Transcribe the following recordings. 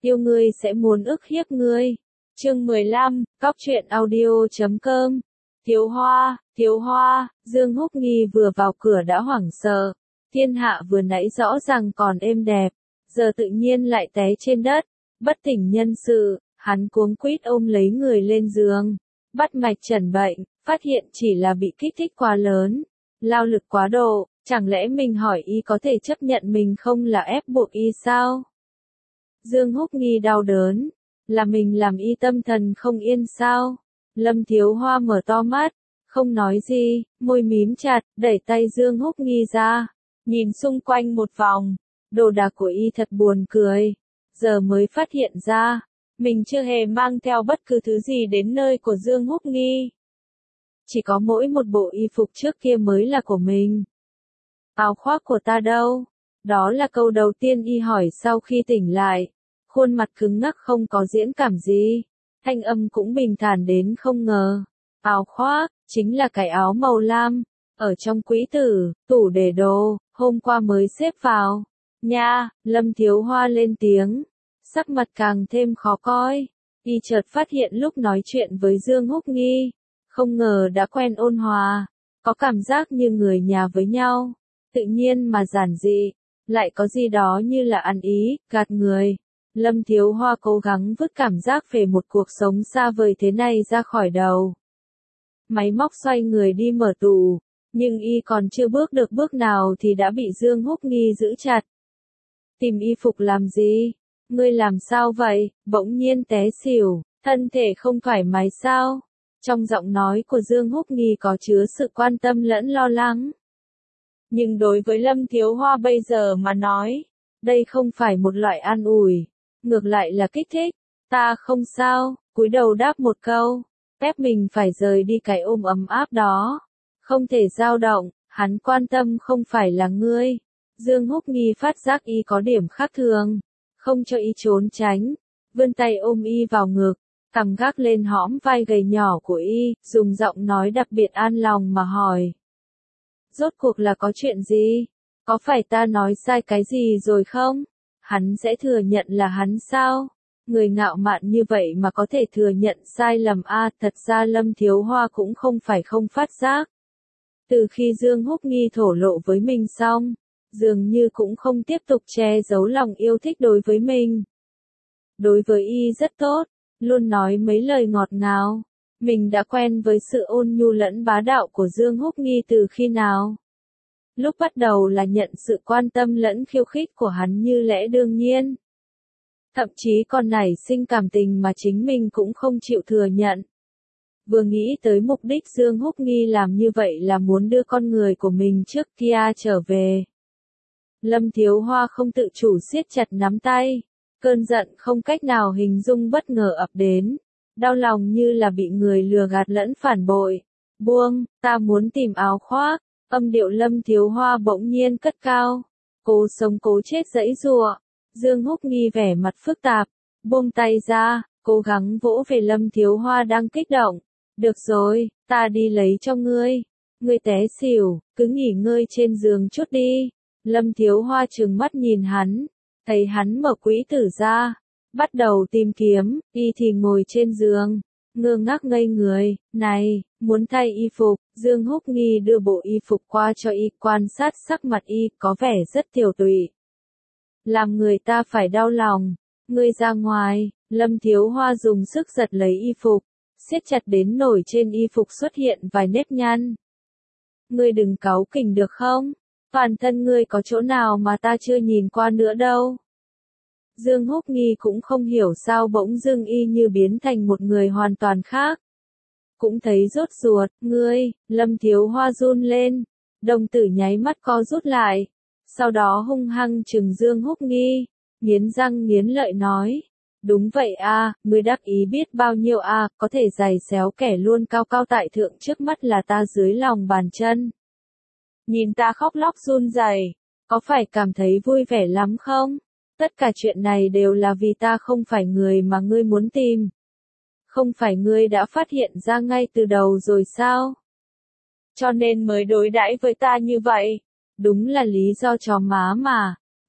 yêu ngươi sẽ muốn ức hiếp ngươi. Chương 15, Cóc truyện audio.com. Thiếu hoa, Dương Húc Nghi vừa vào cửa đã hoảng sợ. Thiên hạ vừa nãy rõ ràng còn êm đẹp, giờ tự nhiên lại té trên đất, bất tỉnh nhân sự, hắn cuống quýt ôm lấy người lên giường, bắt mạch chẩn bệnh, phát hiện chỉ là bị kích thích quá lớn, lao lực quá độ, chẳng lẽ mình hỏi y có thể chấp nhận mình không là ép buộc y sao? Dương Húc Nghi đau đớn, là mình làm y tâm thần không yên sao? Lâm Thiếu Hoa mở to mắt, không nói gì, môi mím chặt, đẩy tay Dương Húc Nghi ra, nhìn xung quanh một vòng, đồ đạc của y thật buồn cười, giờ mới phát hiện ra, mình chưa hề mang theo bất cứ thứ gì đến nơi của Dương Húc Nghi. Chỉ có mỗi một bộ y phục trước kia mới là của mình. Áo khoác của ta đâu? Đó là câu đầu tiên y hỏi sau khi tỉnh lại. Khuôn mặt cứng ngắc không có diễn cảm gì. Thanh âm cũng bình thản đến không ngờ. Áo khoác, chính là cái áo màu lam. Ở trong quỹ tử, tủ để đồ, hôm qua mới xếp vào. Nha, Lâm Thiếu Hoa lên tiếng. Sắc mặt càng thêm khó coi. Y chợt phát hiện lúc nói chuyện với Dương Húc Nghi. Không ngờ đã quen ôn hòa. Có cảm giác như người nhà với nhau. Tự nhiên mà giản dị. Lại có gì đó như là ăn ý, gạt người. Lâm Thiếu Hoa cố gắng vứt cảm giác về một cuộc sống xa vời thế này ra khỏi đầu. Máy móc xoay người đi mở tủ, nhưng y còn chưa bước được bước nào thì đã bị Dương Húc Nghi giữ chặt. Tìm y phục làm gì? Ngươi làm sao vậy? Bỗng nhiên té xỉu, thân thể không thoải mái sao? Trong giọng nói của Dương Húc Nghi có chứa sự quan tâm lẫn lo lắng. Nhưng đối với Lâm Thiếu Hoa bây giờ mà nói, đây không phải một loại an ủi, ngược lại là kích thích. Ta không sao, cúi đầu đáp một câu, ép mình phải rời đi cái ôm ấm áp đó. Không thể dao động, hắn quan tâm không phải là ngươi. Dương Húc Nghi phát giác y có điểm khác thường, không cho y trốn tránh, vươn tay ôm y vào ngực, cằm gác lên hõm vai gầy nhỏ của y, dùng giọng nói đặc biệt an lòng mà hỏi. Rốt cuộc là có chuyện gì? Có phải ta nói sai cái gì rồi không? Hắn sẽ thừa nhận là hắn sao? Người ngạo mạn như vậy mà có thể thừa nhận sai lầm thật ra Lâm Thiếu Hoa cũng không phải không phát giác. Từ khi Dương Húc Nghi thổ lộ với mình xong, dường như cũng không tiếp tục che giấu lòng yêu thích đối với mình. Đối với y rất tốt, luôn nói mấy lời ngọt ngào. Mình đã quen với sự ôn nhu lẫn bá đạo của Dương Húc Nghi từ khi nào? Lúc bắt đầu là nhận sự quan tâm lẫn khiêu khích của hắn như lẽ đương nhiên. Thậm chí còn nảy sinh cảm tình mà chính mình cũng không chịu thừa nhận. Vừa nghĩ tới mục đích Dương Húc Nghi làm như vậy là muốn đưa con người của mình trước kia trở về. Lâm Thiếu Hoa không tự chủ siết chặt nắm tay. Cơn giận không cách nào hình dung bất ngờ ập đến. Đau lòng như là bị người lừa gạt lẫn phản bội. Buông, ta muốn tìm áo khoác. Âm điệu Lâm Thiếu Hoa bỗng nhiên cất cao. Cố sống cố chết giãy giụa. Dương Húc Nghi vẻ mặt phức tạp. Buông tay ra, cố gắng vỗ về Lâm Thiếu Hoa đang kích động. Được rồi, ta đi lấy cho ngươi. Ngươi té xỉu, cứ nghỉ ngơi trên giường chút đi. Lâm Thiếu Hoa trừng mắt nhìn hắn. Thấy hắn mở quỹ tử ra. Bắt đầu tìm kiếm, y thì ngồi trên giường. Ngơ ngác ngây người, này, muốn thay y phục. Dương Húc Nghi đưa bộ y phục qua cho y quan sát sắc mặt y có vẻ rất tiều tụy. Làm người ta phải đau lòng. Ngươi ra ngoài, Lâm Thiếu Hoa dùng sức giật lấy y phục. Siết chặt đến nổi trên y phục xuất hiện vài nếp nhăn. Ngươi đừng cáu kỉnh được không? Toàn thân ngươi có chỗ nào mà ta chưa nhìn qua nữa đâu. Dương Húc Nghi cũng không hiểu sao bỗng dưng y như biến thành một người hoàn toàn khác. Cũng thấy rốt ruột, ngươi, Lâm Thiếu Hoa run lên, đồng tử nháy mắt co rút lại, sau đó hung hăng trừng Dương Húc Nghi, nghiến răng nghiến lợi nói, đúng vậy ngươi đắc ý biết bao nhiêu có thể giày xéo kẻ luôn cao cao tại thượng trước mắt là ta dưới lòng bàn chân. Nhìn ta khóc lóc run rẩy, có phải cảm thấy vui vẻ lắm không? Tất cả chuyện này đều là vì ta không phải người mà ngươi muốn tìm. Không phải ngươi đã phát hiện ra ngay từ đầu rồi sao? Cho nên mới đối đãi với ta như vậy. Đúng là lý do chó má mà.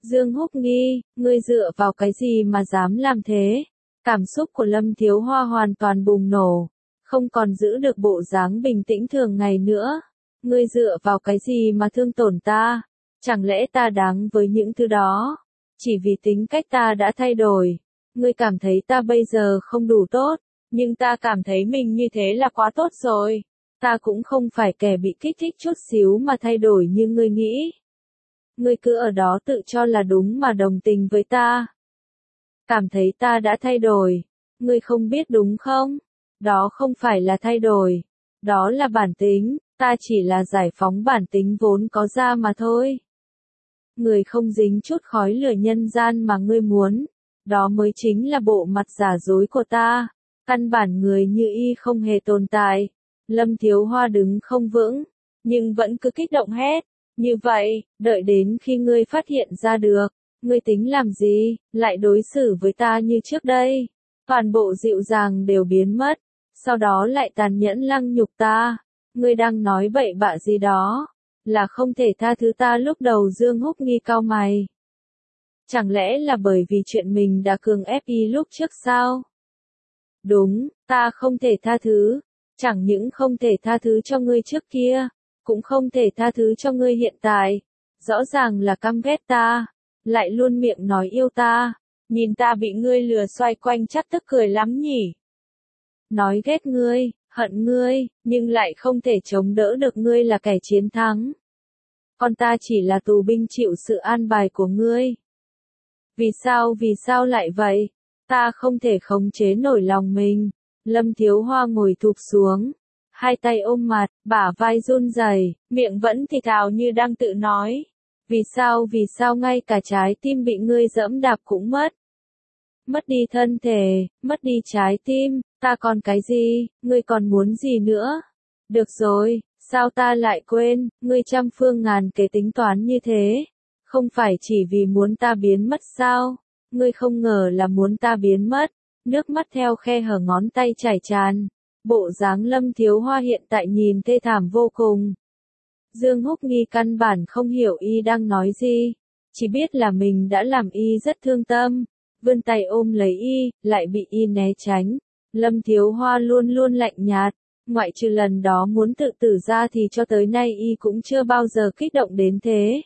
Dương Húc Nghi, ngươi dựa vào cái gì mà dám làm thế? Cảm xúc của Lâm Thiếu Hoa hoàn toàn bùng nổ, không còn giữ được bộ dáng bình tĩnh thường ngày nữa. Ngươi dựa vào cái gì mà thương tổn ta? Chẳng lẽ ta đáng với những thứ đó? Chỉ vì tính cách ta đã thay đổi. Ngươi cảm thấy ta bây giờ không đủ tốt, nhưng ta cảm thấy mình như thế là quá tốt rồi. Ta cũng không phải kẻ bị kích thích chút xíu mà thay đổi như ngươi nghĩ. Ngươi cứ ở đó tự cho là đúng mà đồng tình với ta. Cảm thấy ta đã thay đổi. Ngươi không biết đúng không? Đó không phải là thay đổi. Đó là bản tính, ta chỉ là giải phóng bản tính vốn có ra mà thôi. Người không dính chút khói lửa nhân gian mà ngươi muốn. Đó mới chính là bộ mặt giả dối của ta. Căn bản người như y không hề tồn tại. Lâm Thiếu Hoa đứng không vững, nhưng vẫn cứ kích động hét. Như vậy, đợi đến khi ngươi phát hiện ra được, ngươi tính làm gì, lại đối xử với ta như trước đây. Toàn bộ dịu dàng đều biến mất, sau đó lại tàn nhẫn lăng nhục ta. Ngươi đang nói bậy bạ gì đó, là không thể tha thứ ta lúc đầu. Dương Húc Nghi cau mày. Chẳng lẽ là bởi vì chuyện mình đã cường ép y lúc trước sao? Đúng, ta không thể tha thứ. Chẳng những không thể tha thứ cho ngươi trước kia, cũng không thể tha thứ cho ngươi hiện tại. Rõ ràng là căm ghét ta, lại luôn miệng nói yêu ta. Nhìn ta bị ngươi lừa xoay quanh chắc tức cười lắm nhỉ. Nói ghét ngươi, hận ngươi, nhưng lại không thể chống đỡ được ngươi là kẻ chiến thắng. Còn ta chỉ là tù binh chịu sự an bài của ngươi. Vì sao lại vậy? Ta không thể khống chế nổi lòng mình. Lâm Thiếu Hoa ngồi thụp xuống, hai tay ôm mặt, bả vai run rẩy, miệng vẫn thì thào như đang tự nói. Vì sao ngay cả trái tim bị ngươi dẫm đạp cũng mất. Mất đi thân thể, mất đi trái tim, ta còn cái gì, ngươi còn muốn gì nữa? Được rồi, sao ta lại quên, ngươi trăm phương ngàn kế tính toán như thế. Không phải chỉ vì muốn ta biến mất sao? Ngươi không ngờ là muốn ta biến mất. Nước mắt theo khe hở ngón tay chảy tràn. Bộ dáng Lâm Thiếu Hoa hiện tại nhìn thê thảm vô cùng. Dương Húc Nghi căn bản không hiểu y đang nói gì. Chỉ biết là mình đã làm y rất thương tâm. Vươn tay ôm lấy y, lại bị y né tránh. Lâm Thiếu Hoa luôn luôn lạnh nhạt. Ngoại trừ lần đó muốn tự tử ra thì cho tới nay y cũng chưa bao giờ kích động đến thế.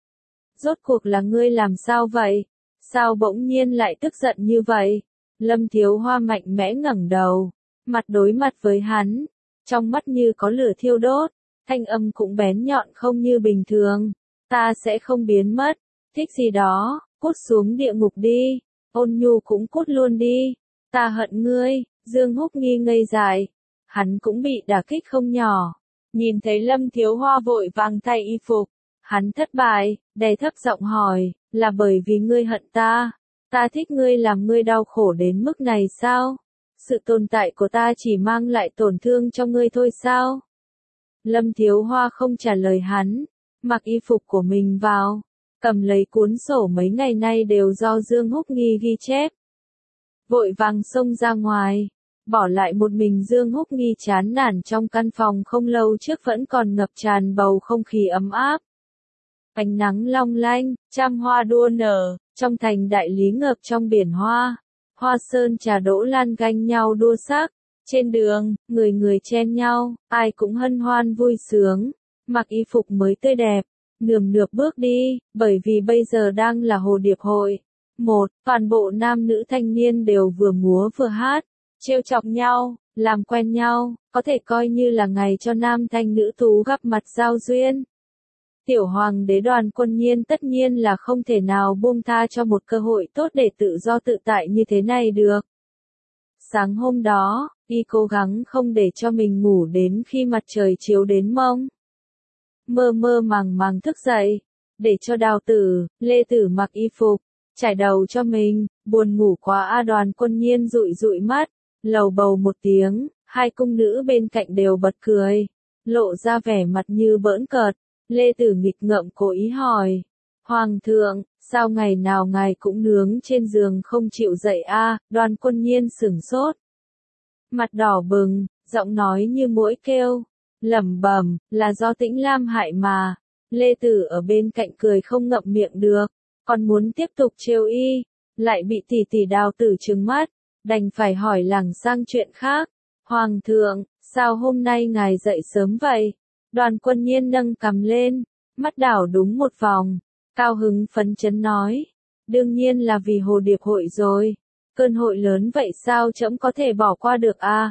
Rốt cuộc là ngươi làm sao vậy? Sao bỗng nhiên lại tức giận như vậy? Lâm Thiếu Hoa mạnh mẽ ngẩng đầu, mặt đối mặt với hắn, trong mắt như có lửa thiêu đốt, thanh âm cũng bén nhọn không như bình thường. Ta sẽ không biến mất, thích gì đó, cút xuống địa ngục đi, Ôn Nhu cũng cút luôn đi, ta hận ngươi. Dương Húc Nghi ngây dại, hắn cũng bị đả kích không nhỏ, nhìn thấy Lâm Thiếu Hoa vội vàng thay y phục, hắn thất bại, đè thấp giọng hỏi, là bởi vì ngươi hận ta? Ta thích ngươi làm ngươi đau khổ đến mức này sao? Sự tồn tại của ta chỉ mang lại tổn thương cho ngươi thôi sao? Lâm Thiếu Hoa không trả lời hắn, mặc y phục của mình vào, cầm lấy cuốn sổ mấy ngày nay đều do Dương Húc Nghi ghi chép. Vội vàng xông ra ngoài, bỏ lại một mình Dương Húc Nghi chán nản trong căn phòng không lâu trước vẫn còn ngập tràn bầu không khí ấm áp. Ánh nắng long lanh, trăm hoa đua nở, trong thành đại lý ngập trong biển hoa. Hoa sơn trà đỗ lan ganh nhau đua sắc. Trên đường, người người chen nhau, ai cũng hân hoan vui sướng. Mặc y phục mới tươi đẹp, nườm nượp bước đi, bởi vì bây giờ đang là hồ điệp hội. Toàn bộ nam nữ thanh niên đều vừa múa vừa hát, trêu chọc nhau, làm quen nhau, có thể coi như là ngày cho nam thanh nữ tú gặp mặt giao duyên. Tiểu hoàng đế Đoàn Quân Nhiên tất nhiên là không thể nào buông tha cho một cơ hội tốt để tự do tự tại như thế này được. Sáng hôm đó, y cố gắng không để cho mình ngủ đến khi mặt trời chiếu đến mông. Mơ mơ màng màng thức dậy, để cho Đào Tử, Lê Tử mặc y phục, trải đầu cho mình, buồn ngủ quá. Đoàn Quân Nhiên dụi dụi mắt, lầu bầu một tiếng, hai cung nữ bên cạnh đều bật cười, lộ ra vẻ mặt như bỡn cợt. Lê Tử nghịch ngợm cố ý hỏi, Hoàng thượng, sao ngày nào ngài cũng nướng trên giường không chịu dậy a? Đoàn Quân Nhiên sửng sốt, mặt đỏ bừng, giọng nói như muỗi kêu, lẩm bẩm, là do Tĩnh Lam hại mà. Lê Tử ở bên cạnh cười không ngậm miệng được, còn muốn tiếp tục trêu y, lại bị tỷ tỷ Đào Tử trừng mắt, đành phải hỏi lảng sang chuyện khác. Hoàng thượng, sao hôm nay ngài dậy sớm vậy? Đoàn Quân Nhiên nâng cằm lên, mắt đảo đúng một vòng, cao hứng phấn chấn nói, đương nhiên là vì Hồ Điệp hội rồi, cơn hội lớn vậy sao trẫm có thể bỏ qua được à?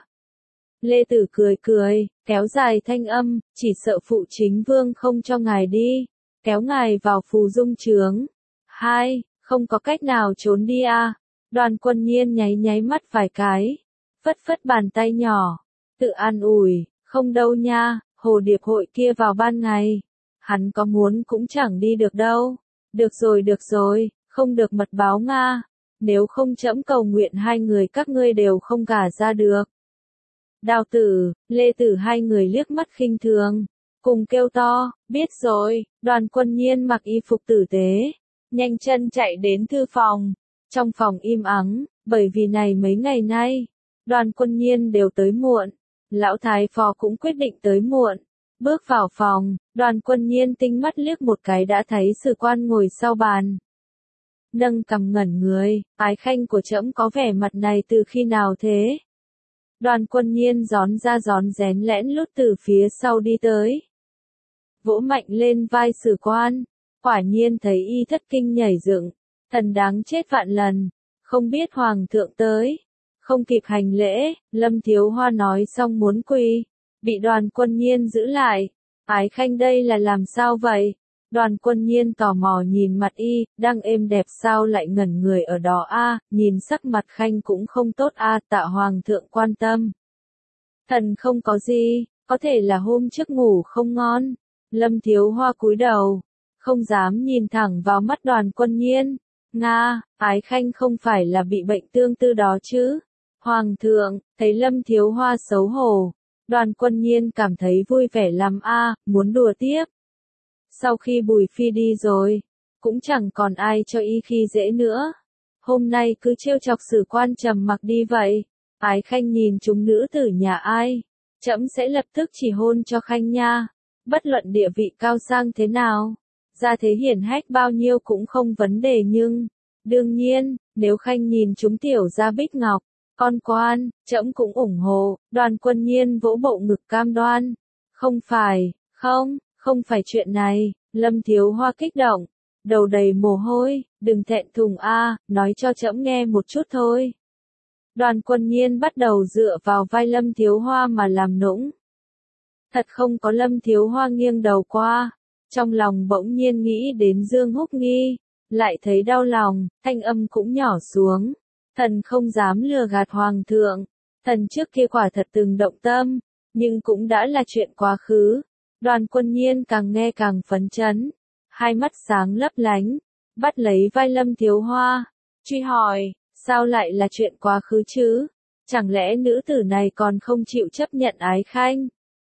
Lê Tử cười cười, kéo dài thanh âm, chỉ sợ phụ chính vương không cho ngài đi, kéo ngài vào phù dung trướng. Hai, không có cách nào trốn đi à? Đoàn Quân Nhiên nháy nháy mắt vài cái, phất phất bàn tay nhỏ, tự an ủi, không đâu nha, Hồ Điệp hội kia vào ban ngày, hắn có muốn cũng chẳng đi được đâu. Được rồi, không được mật báo Nga, nếu không trẫm cầu nguyện hai người các ngươi đều không gả ra được. Đào Tử, Lê Tử hai người liếc mắt khinh thường, cùng kêu to, biết rồi. Đoàn Quân Nhiên mặc y phục tử tế, nhanh chân chạy đến thư phòng. Trong phòng im ắng, bởi vì này mấy ngày nay, Đoàn Quân Nhiên đều tới muộn, lão thái phò cũng quyết định tới muộn. Bước vào phòng, Đoàn Quân Nhiên tinh mắt liếc một cái đã thấy Sử Quan ngồi sau bàn. Nâng cằm ngẩn người, ái khanh của trẫm có vẻ mặt này từ khi nào thế? Đoàn Quân Nhiên gión ra gión rén lẽn lút từ phía sau đi tới. Vỗ mạnh lên vai Sử Quan, quả nhiên thấy y thất kinh nhảy dựng, thần đáng chết vạn lần, không biết hoàng thượng tới. Không kịp hành lễ, Lâm Thiếu Hoa nói xong muốn quỳ, bị Đoàn Quân Nhiên giữ lại. Ái khanh đây là làm sao vậy? Đoàn Quân Nhiên tò mò nhìn mặt y, đang êm đẹp sao lại ngẩn người ở đó a, nhìn sắc mặt khanh cũng không tốt a, tạ hoàng thượng quan tâm. Thần không có gì, có thể là hôm trước ngủ không ngon. Lâm Thiếu Hoa cúi đầu, không dám nhìn thẳng vào mắt Đoàn Quân Nhiên. Nga, ái khanh không phải là bị bệnh tương tư đó chứ? Hoàng thượng, thấy Lâm Thiếu Hoa xấu hổ, Đoàn Quân Nhiên cảm thấy vui vẻ lắm a, muốn đùa tiếp. Sau khi Bùi Phi đi rồi, cũng chẳng còn ai cho y khi dễ nữa. Hôm nay cứ trêu chọc Sử Quan trầm mặc đi vậy. Ái khanh nhìn chúng nữ tử nhà ai, trẫm sẽ lập tức chỉ hôn cho khanh nha. Bất luận địa vị cao sang thế nào, gia thế hiển hách bao nhiêu cũng không vấn đề, nhưng đương nhiên, nếu khanh nhìn chúng tiểu gia Bích Ngọc, con quan, trẫm cũng ủng hộ. Đoàn Quân Nhiên vỗ bộ ngực cam đoan. Không phải, không phải chuyện này. Lâm Thiếu Hoa kích động, đầu đầy mồ hôi, đừng thẹn thùng a, nói cho trẫm nghe một chút thôi. Đoàn Quân Nhiên bắt đầu dựa vào vai Lâm Thiếu Hoa mà làm nũng. Thật không có. Lâm Thiếu Hoa nghiêng đầu qua, trong lòng bỗng nhiên nghĩ đến Dương Húc Nghi, lại thấy đau lòng, thanh âm cũng nhỏ xuống. Thần không dám lừa gạt hoàng thượng, thần trước kia quả thật từng động tâm, nhưng cũng đã là chuyện quá khứ. Đoàn Quân Nhiên càng nghe càng phấn chấn, hai mắt sáng lấp lánh, bắt lấy vai Lâm Thiếu Hoa, truy hỏi, sao lại là chuyện quá khứ chứ? Chẳng lẽ nữ tử này còn không chịu chấp nhận ái khanh?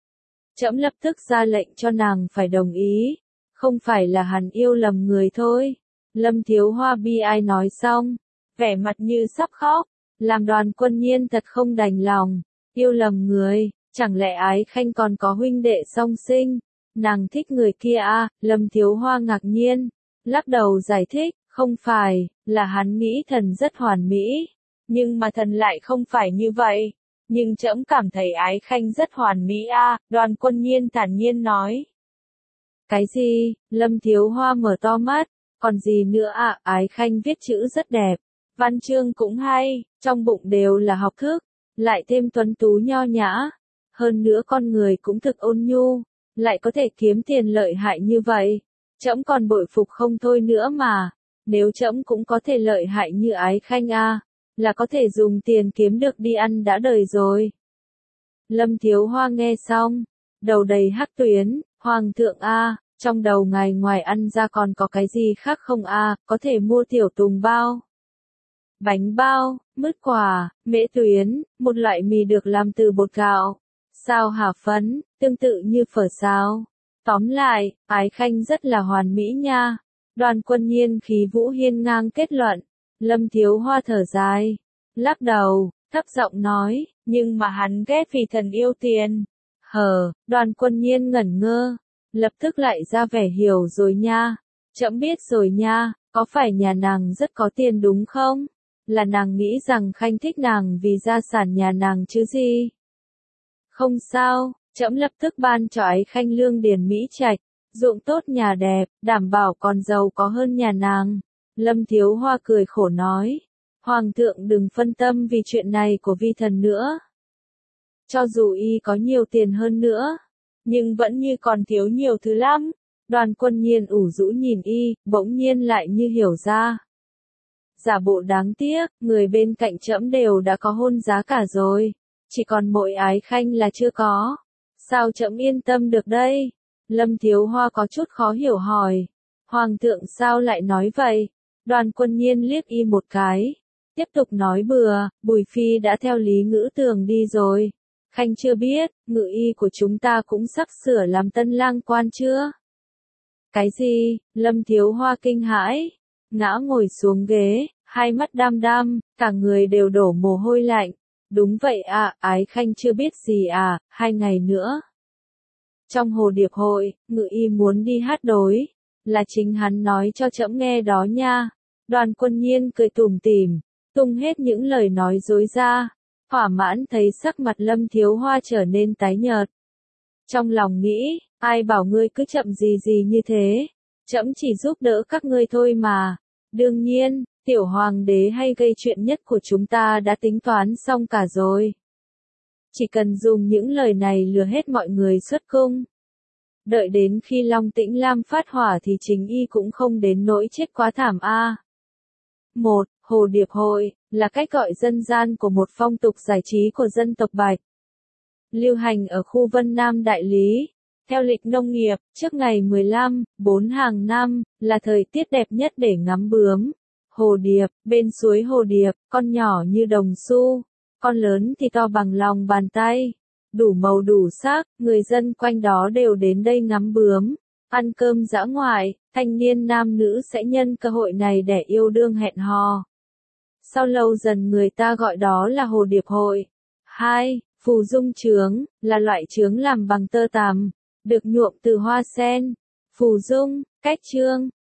Trẫm lập tức ra lệnh cho nàng phải đồng ý, không phải là hắn yêu lầm người thôi. Lâm Thiếu Hoa bi ai nói xong, vẻ mặt như sắp khóc, làm Đoàn Quân Nhiên thật không đành lòng. Yêu lầm người, chẳng lẽ ái khanh còn có huynh đệ song sinh, nàng thích người kia à? Lâm Thiếu Hoa ngạc nhiên, lắc đầu giải thích, không phải, là hắn nghĩ thần rất hoàn mỹ, nhưng mà thần lại không phải như vậy. Nhưng trẫm cảm thấy ái khanh rất hoàn mỹ a, Đoàn Quân Nhiên thản nhiên nói. Cái gì? Lâm Thiếu Hoa mở to mắt, còn gì nữa ạ? Ái khanh viết chữ rất đẹp, văn chương cũng hay, trong bụng đều là học thức, lại thêm tuấn tú nho nhã, hơn nữa con người cũng thực ôn nhu, lại có thể kiếm tiền lợi hại như vậy, trẫm còn bội phục không thôi nữa mà. Nếu trẫm cũng có thể lợi hại như ái khanh a, là có thể dùng tiền kiếm được đi ăn đã đời rồi. Lâm Thiếu Hoa nghe xong, đầu đầy hắc tuyến, hoàng thượng a, trong đầu ngài ngoài ăn ra còn có cái gì khác không a? Có thể mua tiểu tùng bao, bánh bao, mứt quả, mễ tuyến, một loại mì được làm từ bột gạo, sao hả phấn, tương tự như phở sao. Tóm lại, ái khanh rất là hoàn mỹ nha. Đoàn Quân Nhiên khí vũ hiên ngang kết luận. Lâm Thiếu Hoa thở dài, lắc đầu, thấp giọng nói, nhưng mà hắn ghét vì thần yêu tiền. Đoàn Quân Nhiên ngẩn ngơ, lập tức lại ra vẻ hiểu rồi nha. Trẫm biết rồi nha, có phải nhà nàng rất có tiền đúng không? Là nàng nghĩ rằng Khanh thích nàng vì gia sản nhà nàng chứ gì? Không sao, trẫm lập tức ban cho ái Khanh lương điền mỹ trạch, ruộng tốt nhà đẹp, đảm bảo còn giàu có hơn nhà nàng. Lâm Thiếu Hoa cười khổ nói, Hoàng thượng đừng phân tâm vì chuyện này của vi thần nữa. Cho dù y có nhiều tiền hơn nữa, nhưng vẫn như còn thiếu nhiều thứ lắm. Đoàn Quân Nhiên ủ rũ nhìn y, bỗng nhiên lại như hiểu ra. Giả bộ đáng tiếc, người bên cạnh trẫm đều đã có hôn giá cả rồi, chỉ còn mỗi ái Khanh là chưa có. Sao trẫm yên tâm được đây? Lâm Thiếu Hoa có chút khó hiểu hỏi. Hoàng thượng sao lại nói vậy? Đoàn Quân Nhiên liếc y một cái, tiếp tục nói bừa, Bùi Phi đã theo Lý Ngữ Tường đi rồi. Khanh chưa biết, ngự y của chúng ta cũng sắp sửa làm tân lang quan chưa? Cái gì? Lâm Thiếu Hoa kinh hãi, ngã ngồi xuống ghế, hai mắt đăm đăm, cả người đều đổ mồ hôi lạnh. Đúng vậy à, ái Khanh chưa biết gì à, 2 ngày nữa. Trong Hồ Điệp hội, ngự y muốn đi hát đối, là chính hắn nói cho trẫm nghe đó nha. Đoàn Quân Nhiên cười tủm tỉm, tung hết những lời nói dối ra, thỏa mãn thấy sắc mặt Lâm Thiếu Hoa trở nên tái nhợt. Trong lòng nghĩ, ai bảo ngươi cứ chậm gì gì như thế, trẫm chỉ giúp đỡ các ngươi thôi mà. Đương nhiên, tiểu hoàng đế hay gây chuyện nhất của chúng ta đã tính toán xong cả rồi. Chỉ cần dùng những lời này lừa hết mọi người xuất cung. Đợi đến khi Long Tĩnh Lam phát hỏa thì chính y cũng không đến nỗi chết quá thảm a. 1. Hồ Điệp hội, là cách gọi dân gian của một phong tục giải trí của dân tộc Bạch. Lưu hành ở khu Vân Nam Đại Lý. Theo lịch nông nghiệp, trước ngày 15/4 hàng năm, là thời tiết đẹp nhất để ngắm bướm. Hồ điệp, bên suối Hồ Điệp, con nhỏ như đồng xu, con lớn thì to bằng lòng bàn tay. Đủ màu đủ sắc, người dân quanh đó đều đến đây ngắm bướm, ăn cơm dã ngoại, thanh niên nam nữ sẽ nhân cơ hội này để yêu đương hẹn hò. Sau lâu dần người ta gọi đó là Hồ Điệp hội. 2. Phù dung trướng, là loại trướng làm bằng tơ tằm, được nhuộm từ hoa sen. Phù dung, cách trương,